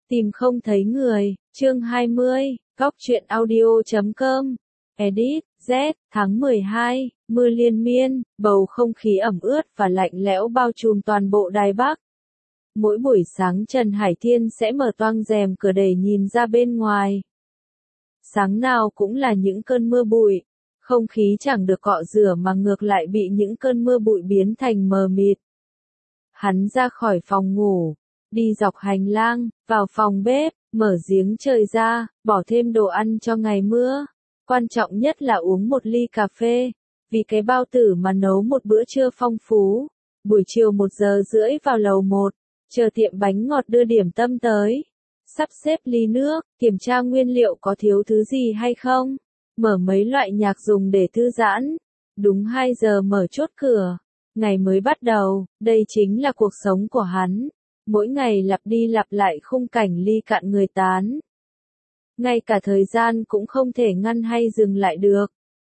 Tìm không thấy người, chương 20, góc truyện audio.com, edit, Z, tháng 12, mưa liên miên, bầu không khí ẩm ướt và lạnh lẽo bao trùm toàn bộ Đài Bắc. Mỗi buổi sáng Trần Hải Thiên sẽ mở toang rèm cửa để nhìn ra bên ngoài. Sáng nào cũng là những cơn mưa bụi, không khí chẳng được cọ rửa mà ngược lại bị những cơn mưa bụi biến thành mờ mịt. Hắn ra khỏi phòng ngủ, đi dọc hành lang, vào phòng bếp, mở giếng trời ra, bỏ thêm đồ ăn cho ngày mưa. Quan trọng nhất là uống một ly cà phê, vì cái bao tử mà nấu một bữa trưa phong phú. Buổi chiều 1:30 vào lầu 1, chờ tiệm bánh ngọt đưa điểm tâm tới. Sắp xếp ly nước, kiểm tra nguyên liệu có thiếu thứ gì hay không. Mở mấy loại nhạc dùng để thư giãn. Đúng 2 giờ mở chốt cửa. Ngày mới bắt đầu, đây chính là cuộc sống của hắn. Mỗi ngày lặp đi lặp lại khung cảnh ly cạn người tán. Ngay cả thời gian cũng không thể ngăn hay dừng lại được.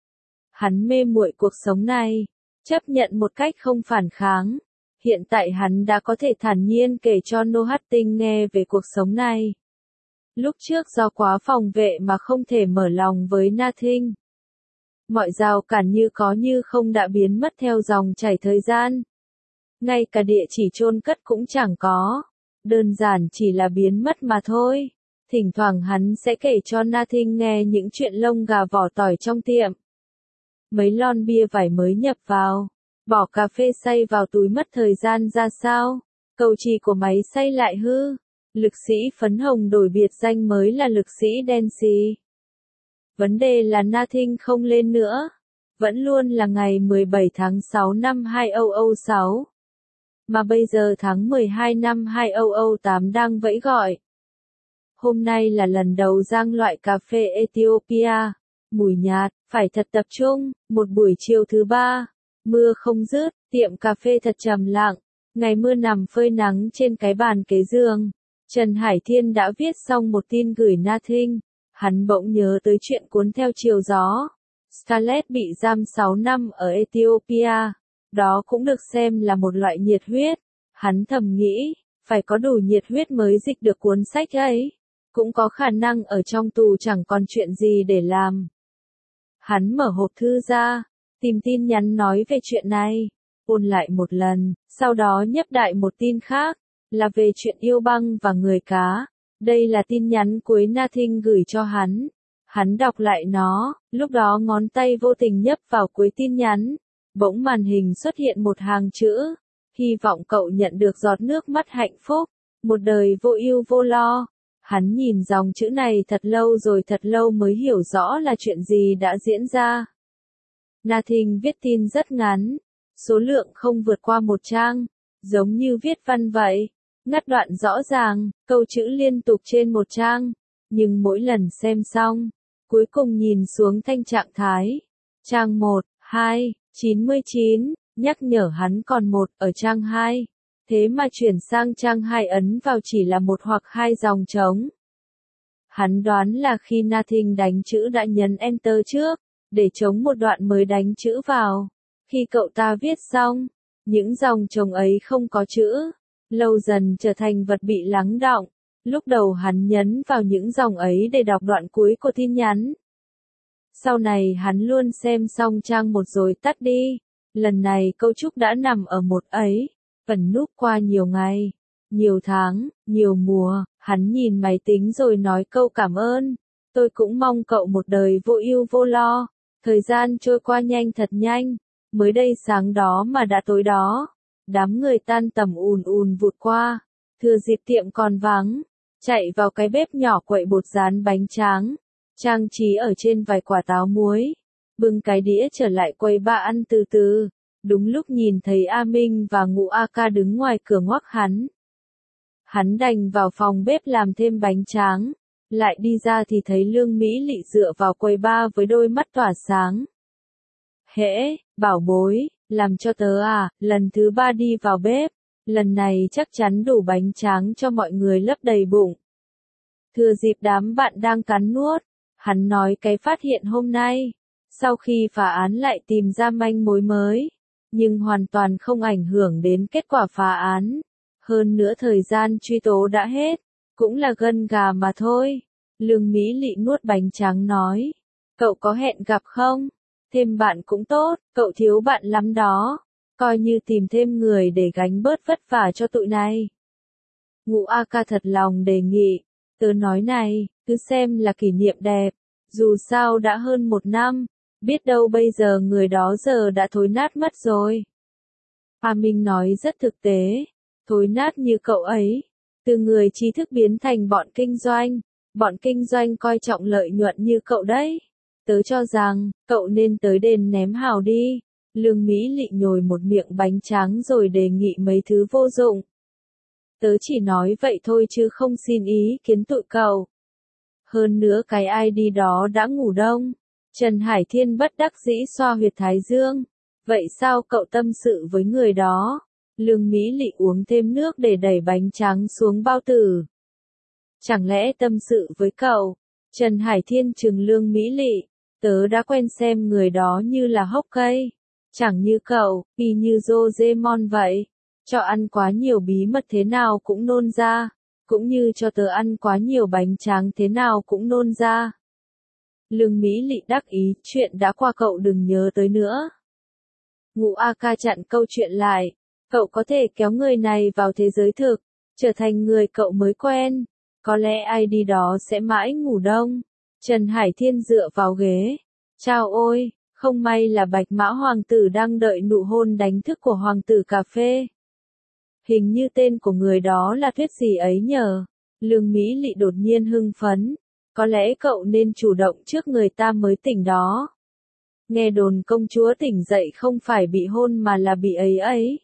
Hắn mê muội cuộc sống này, chấp nhận một cách không phản kháng. Hiện tại hắn đã có thể thản nhiên kể cho Nohat Tinh nghe về cuộc sống này. Lúc trước do quá phòng vệ mà không thể mở lòng với Nothing. Mọi rào cản như có như không đã biến mất theo dòng chảy thời gian. Ngay cả địa chỉ chôn cất cũng chẳng có. Đơn giản chỉ là biến mất mà thôi. Thỉnh thoảng hắn sẽ kể cho Nothing nghe những chuyện lông gà vỏ tỏi trong tiệm. Mấy lon bia vải mới nhập vào. Bỏ cà phê xay vào túi mất thời gian ra sao? Cầu trì của máy xay lại hư. Lực sĩ phấn hồng đổi biệt danh mới là lực sĩ đen xì. Vấn đề là Nothing không lên nữa. Vẫn luôn là ngày 17 tháng 6 năm 2006. Mà bây giờ tháng 12 năm 2008 đang vẫy gọi. Hôm nay là lần đầu Giang loại cà phê Ethiopia. Mùi nhạt, phải thật tập trung. Một buổi chiều thứ ba. Mưa không dứt, tiệm cà phê thật trầm lặng. Ngày mưa nằm phơi nắng trên cái bàn kế giường. Trần Hải Thiên đã viết xong một tin gửi Nothing. Hắn bỗng nhớ tới chuyện cuốn theo chiều gió. Scarlett bị giam 6 năm ở Ethiopia. Đó cũng được xem là một loại nhiệt huyết. Hắn thầm nghĩ, phải có đủ nhiệt huyết mới dịch được cuốn sách ấy. Cũng có khả năng ở trong tù chẳng còn chuyện gì để làm. Hắn mở hộp thư ra, tìm tin nhắn nói về chuyện này. Ôn lại một lần, sau đó nhấp đại một tin khác, là về chuyện yêu băng và người cá. Đây là tin nhắn cuối Nothing gửi cho hắn. Hắn đọc lại nó, lúc đó ngón tay vô tình nhấp vào cuối tin nhắn. Bỗng màn hình xuất hiện một hàng chữ. Hy vọng cậu nhận được giọt nước mắt hạnh phúc. Một đời vô ưu vô lo. Hắn nhìn dòng chữ này thật lâu rồi thật lâu mới hiểu rõ là chuyện gì đã diễn ra. Nothing viết tin rất ngắn. Số lượng không vượt qua 1 trang. Giống như viết văn vậy. Ngắt đoạn rõ ràng, câu chữ liên tục trên 1 trang. Nhưng mỗi lần xem xong, cuối cùng nhìn xuống thanh trạng thái. Trang 1, 2, 99, nhắc nhở hắn còn 1 ở trang 2. Thế mà chuyển sang trang 2 ấn vào chỉ là 1 hoặc 2 dòng trống. Hắn đoán là khi Nothing đánh chữ đã nhấn Enter trước, để trống một đoạn mới đánh chữ vào. Khi cậu ta viết xong, những dòng trống ấy không có chữ. Lâu dần trở thành vật bị lắng đọng. Lúc đầu hắn nhấn vào những dòng ấy để đọc đoạn cuối của tin nhắn. Sau này hắn luôn xem xong trang 1 rồi tắt đi. Lần này câu chúc đã nằm ở 1 ấy. Ẩn núp qua nhiều ngày, nhiều tháng, nhiều mùa. Hắn nhìn máy tính rồi nói câu cảm ơn. Tôi cũng mong cậu một đời vô ưu vô lo. Thời gian trôi qua nhanh thật nhanh. Mới đây sáng đó mà đã tối đó. Đám người tan tầm ùn ùn vụt qua. Thừa dịp tiệm còn vắng. Chạy vào cái bếp nhỏ quậy bột rán bánh tráng. Trang trí ở trên vài quả táo muối. Bưng cái đĩa trở lại quầy ba ăn từ từ. Đúng lúc nhìn thấy A Minh và Ngũ A Ca đứng ngoài cửa ngoắc hắn. Hắn đành vào phòng bếp làm thêm bánh tráng. Lại đi ra thì thấy Lương Mỹ Lị dựa vào quầy ba với đôi mắt tỏa sáng. Hễ, bảo bối, làm cho tớ à, lần thứ 3 đi vào bếp. Lần này chắc chắn đủ bánh tráng cho mọi người lấp đầy bụng. Thừa dịp đám bạn đang cắn nuốt, hắn nói cái phát hiện hôm nay. Sau khi phá án lại tìm ra manh mối mới. Nhưng hoàn toàn không ảnh hưởng đến kết quả phá án. Hơn nữa thời gian truy tố đã hết. cũng là gân gà mà thôi. Lương Mỹ Lị nuốt bánh tráng nói. Cậu có hẹn gặp không? Thêm bạn cũng tốt, cậu thiếu bạn lắm đó. Coi như tìm thêm người để gánh bớt vất vả cho tụi này. Ngũ A Ca thật lòng đề nghị. Tớ nói này, cứ xem là kỷ niệm đẹp. Dù sao đã hơn 1 năm, biết đâu bây giờ người đó giờ đã thối nát mất rồi. A Minh nói rất thực tế. Thối nát như cậu ấy. Từ người trí thức biến thành bọn kinh doanh. Bọn kinh doanh coi trọng lợi nhuận như cậu đấy. Tớ cho rằng, cậu nên tới đền ném hào đi. Lương Mỹ Lị nhồi một miệng bánh tráng rồi đề nghị mấy thứ vô dụng. Tớ chỉ nói vậy thôi chứ không xin ý kiến tụi cậu. Hơn nữa cái ID đó đã ngủ đông. Trần Hải Thiên bất đắc dĩ xoa huyệt thái dương. Vậy sao cậu tâm sự với người đó? Lương Mỹ Lị uống thêm nước để đẩy bánh tráng xuống bao tử. Chẳng lẽ tâm sự với cậu? Trần Hải Thiên trừng Lương Mỹ Lị. Tớ đã quen xem người đó như là hốc cây. Chẳng như cậu, y như Doraemon vậy. Cho ăn quá nhiều bí mật thế nào cũng nôn ra. Cũng như cho tớ ăn quá nhiều bánh tráng thế nào cũng nôn ra. Lương Mỹ Lị đắc ý, chuyện đã qua cậu đừng nhớ tới nữa. Ngũ A Ca chặn câu chuyện lại. Cậu có thể kéo người này vào thế giới thực, trở thành người cậu mới quen. Có lẽ ID đó sẽ mãi ngủ đông. Trần Hải Thiên dựa vào ghế. Chao ôi, không may là Bạch Mã Hoàng tử đang đợi nụ hôn đánh thức của Hoàng tử cà phê. Hình như tên của người đó là Tuyết gì ấy nhờ. Lương Mỹ Lị đột nhiên hưng phấn. Có lẽ cậu nên chủ động trước người ta mới tỉnh đó. Nghe đồn công chúa tỉnh dậy không phải bị hôn mà là bị ấy ấy.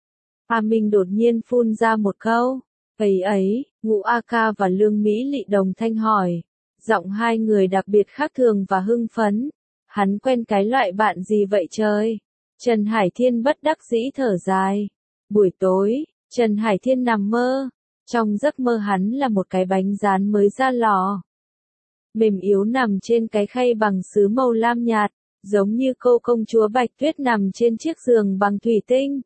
A Minh đột nhiên phun ra một câu. Ấy ấy, Ngũ A Ca và Lương Mỹ Lị đồng thanh hỏi. Giọng hai người đặc biệt khác thường và hưng phấn. Hắn quen cái loại bạn gì vậy trời? Trần Hải Thiên bất đắc dĩ thở dài. Buổi tối, Trần Hải Thiên nằm mơ. Trong giấc mơ hắn là một cái bánh rán mới ra lò. Mềm yếu nằm trên cái khay bằng sứ màu lam nhạt, giống như cô công chúa Bạch Tuyết nằm trên chiếc giường bằng thủy tinh.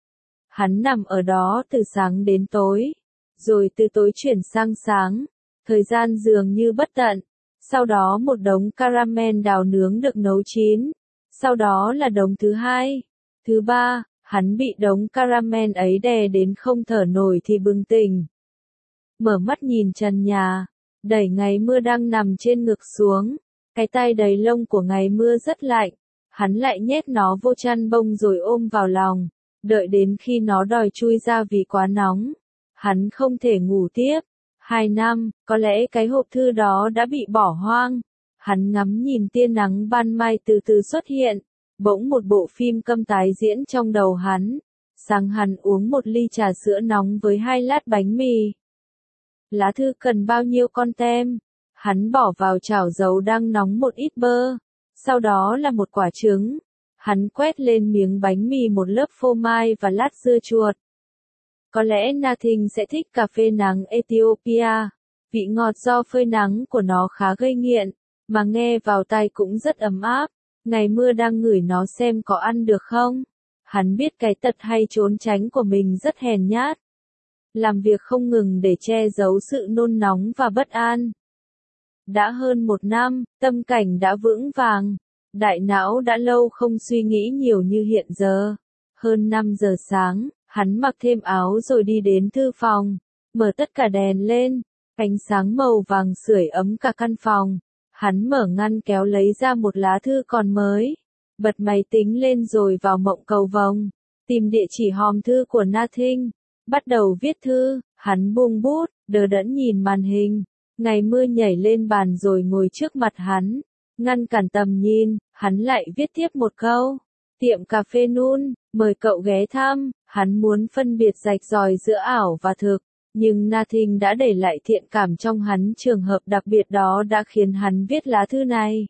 Hắn nằm ở đó từ sáng đến tối, rồi từ tối chuyển sang sáng, thời gian dường như bất tận. Sau đó một đống caramel đào nướng được nấu chín, sau đó là đống thứ hai, thứ ba, hắn bị đống caramel ấy đè đến không thở nổi thì bừng tỉnh. Mở mắt nhìn trần nhà, đẩy ngày mưa đang nằm trên ngực xuống, cái tai đầy lông của ngày mưa rất lạnh, hắn lại nhét nó vô chăn bông rồi ôm vào lòng, đợi đến khi nó đòi chui ra vì quá nóng. Hắn không thể ngủ tiếp. 2 năm, có lẽ cái hộp thư đó đã bị bỏ hoang. Hắn ngắm nhìn tia nắng ban mai từ từ xuất hiện. Bỗng một bộ phim câm tái diễn trong đầu hắn. Sáng hắn uống một ly trà sữa nóng với 2 lát bánh mì. Lá thư cần bao nhiêu con tem? Hắn bỏ vào chảo dầu đang nóng một ít bơ. Sau đó là một quả trứng. Hắn quét lên miếng bánh mì một lớp phô mai và lát dưa chuột. Có lẽ Nothing sẽ thích cà phê nắng Ethiopia. Vị ngọt do phơi nắng của nó khá gây nghiện, mà nghe vào tai cũng rất ấm áp. Ngày mưa đang ngửi nó xem có ăn được không. Hắn biết cái tật hay trốn tránh của mình rất hèn nhát. Làm việc không ngừng để che giấu sự nôn nóng và bất an. Đã hơn 1 năm, tâm cảnh đã vững vàng. Đại não đã lâu không suy nghĩ nhiều như hiện giờ. Hơn 5 giờ sáng, hắn mặc thêm áo rồi đi đến thư phòng, mở tất cả đèn lên, ánh sáng màu vàng sưởi ấm cả căn phòng. Hắn mở ngăn kéo lấy ra một lá thư còn mới, bật máy tính lên rồi vào mộng cầu vồng, tìm địa chỉ hòm thư của Nothing, bắt đầu viết thư. Hắn buông bút, đờ đẫn nhìn màn hình, ngày mưa nhảy lên bàn rồi ngồi trước mặt hắn, ngăn cản tầm nhìn. Hắn lại viết tiếp một câu. Tiệm cà phê Nun, mời cậu ghé thăm. Hắn muốn phân biệt rạch ròi giữa ảo và thực, nhưng Nothing đã để lại thiện cảm trong hắn. Trường hợp đặc biệt đó đã khiến hắn viết lá thư này.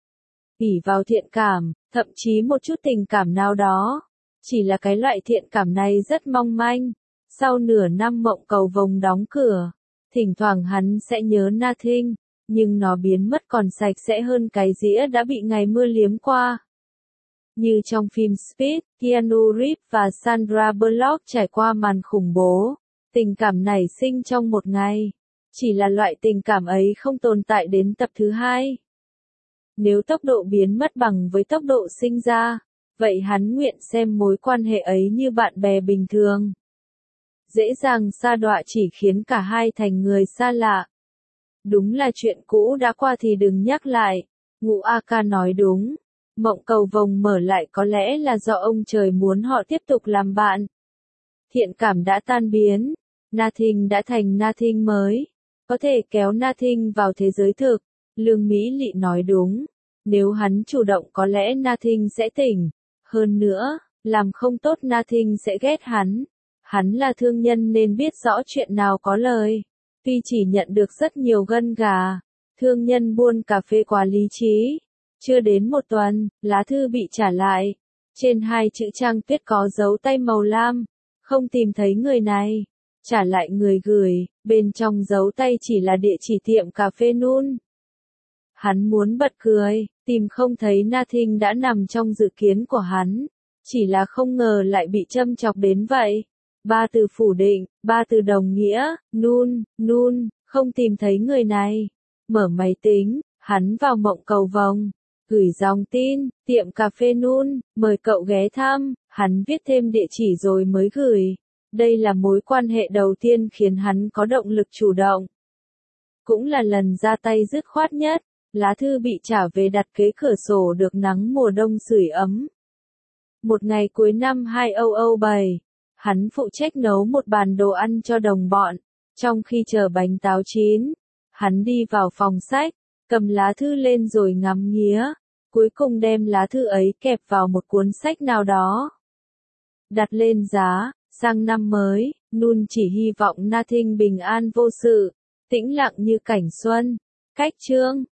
ỷ vào thiện cảm, thậm chí một chút tình cảm nào đó. Chỉ là cái loại thiện cảm này rất mong manh. Sau nửa năm mộng cầu vồng đóng cửa, thỉnh thoảng hắn sẽ nhớ Nothing, nhưng nó biến mất còn sạch sẽ hơn cái dĩa đã bị ngày mưa liếm qua. Như trong phim Speed, Keanu Reeves và Sandra Bullock trải qua màn khủng bố. Tình cảm nảy sinh trong một ngày. Chỉ là loại tình cảm ấy không tồn tại đến tập thứ 2. Nếu tốc độ biến mất bằng với tốc độ sinh ra, vậy hắn nguyện xem mối quan hệ ấy như bạn bè bình thường. Dễ dàng sa đọa chỉ khiến cả hai thành người xa lạ. Đúng là chuyện cũ đã qua thì đừng nhắc lại. Ngũ A Ca nói đúng. Mộng cầu vồng mở lại có lẽ là do ông trời muốn họ tiếp tục làm bạn. Thiện cảm đã tan biến. Nothing đã thành Nothing mới. Có thể kéo Nothing vào thế giới thực. Lương Mỹ Lị nói đúng. Nếu hắn chủ động có lẽ Nothing sẽ tỉnh. Hơn nữa, làm không tốt Nothing sẽ ghét hắn. Hắn là thương nhân nên biết rõ chuyện nào có lời. Tuy chỉ nhận được rất nhiều gân gà, thương nhân buôn cà phê quá lý trí. Chưa đến một tuần, lá thư bị trả lại. Trên 2 chữ Trang Tuyết có dấu tay màu lam. Không tìm thấy người này. Trả lại người gửi, bên trong dấu tay chỉ là địa chỉ tiệm cà phê Nun. Hắn muốn bật cười, tìm không thấy Nothing đã nằm trong dự kiến của hắn. Chỉ là không ngờ lại bị châm chọc đến vậy. 3 từ phủ định, 3 từ đồng nghĩa, Nun, không tìm thấy người này. Mở máy tính, hắn vào mộng cầu vồng. Gửi dòng tin, tiệm cà phê Nun, mời cậu ghé thăm. Hắn viết thêm địa chỉ rồi mới gửi. Đây là mối quan hệ đầu tiên khiến hắn có động lực chủ động. Cũng là lần ra tay dứt khoát nhất. Lá thư bị trả về đặt kế cửa sổ được nắng mùa đông sưởi ấm. Một ngày cuối năm 2007, hắn phụ trách nấu một bàn đồ ăn cho đồng bọn. Trong khi chờ bánh táo chín, hắn đi vào phòng sách, cầm lá thư lên rồi ngắm nghía. Cuối cùng đem lá thư ấy kẹp vào một cuốn sách nào đó. Đặt lên giá, sang năm mới, Nun chỉ hy vọng Nothing bình an vô sự, tĩnh lặng như cảnh xuân. Cách chương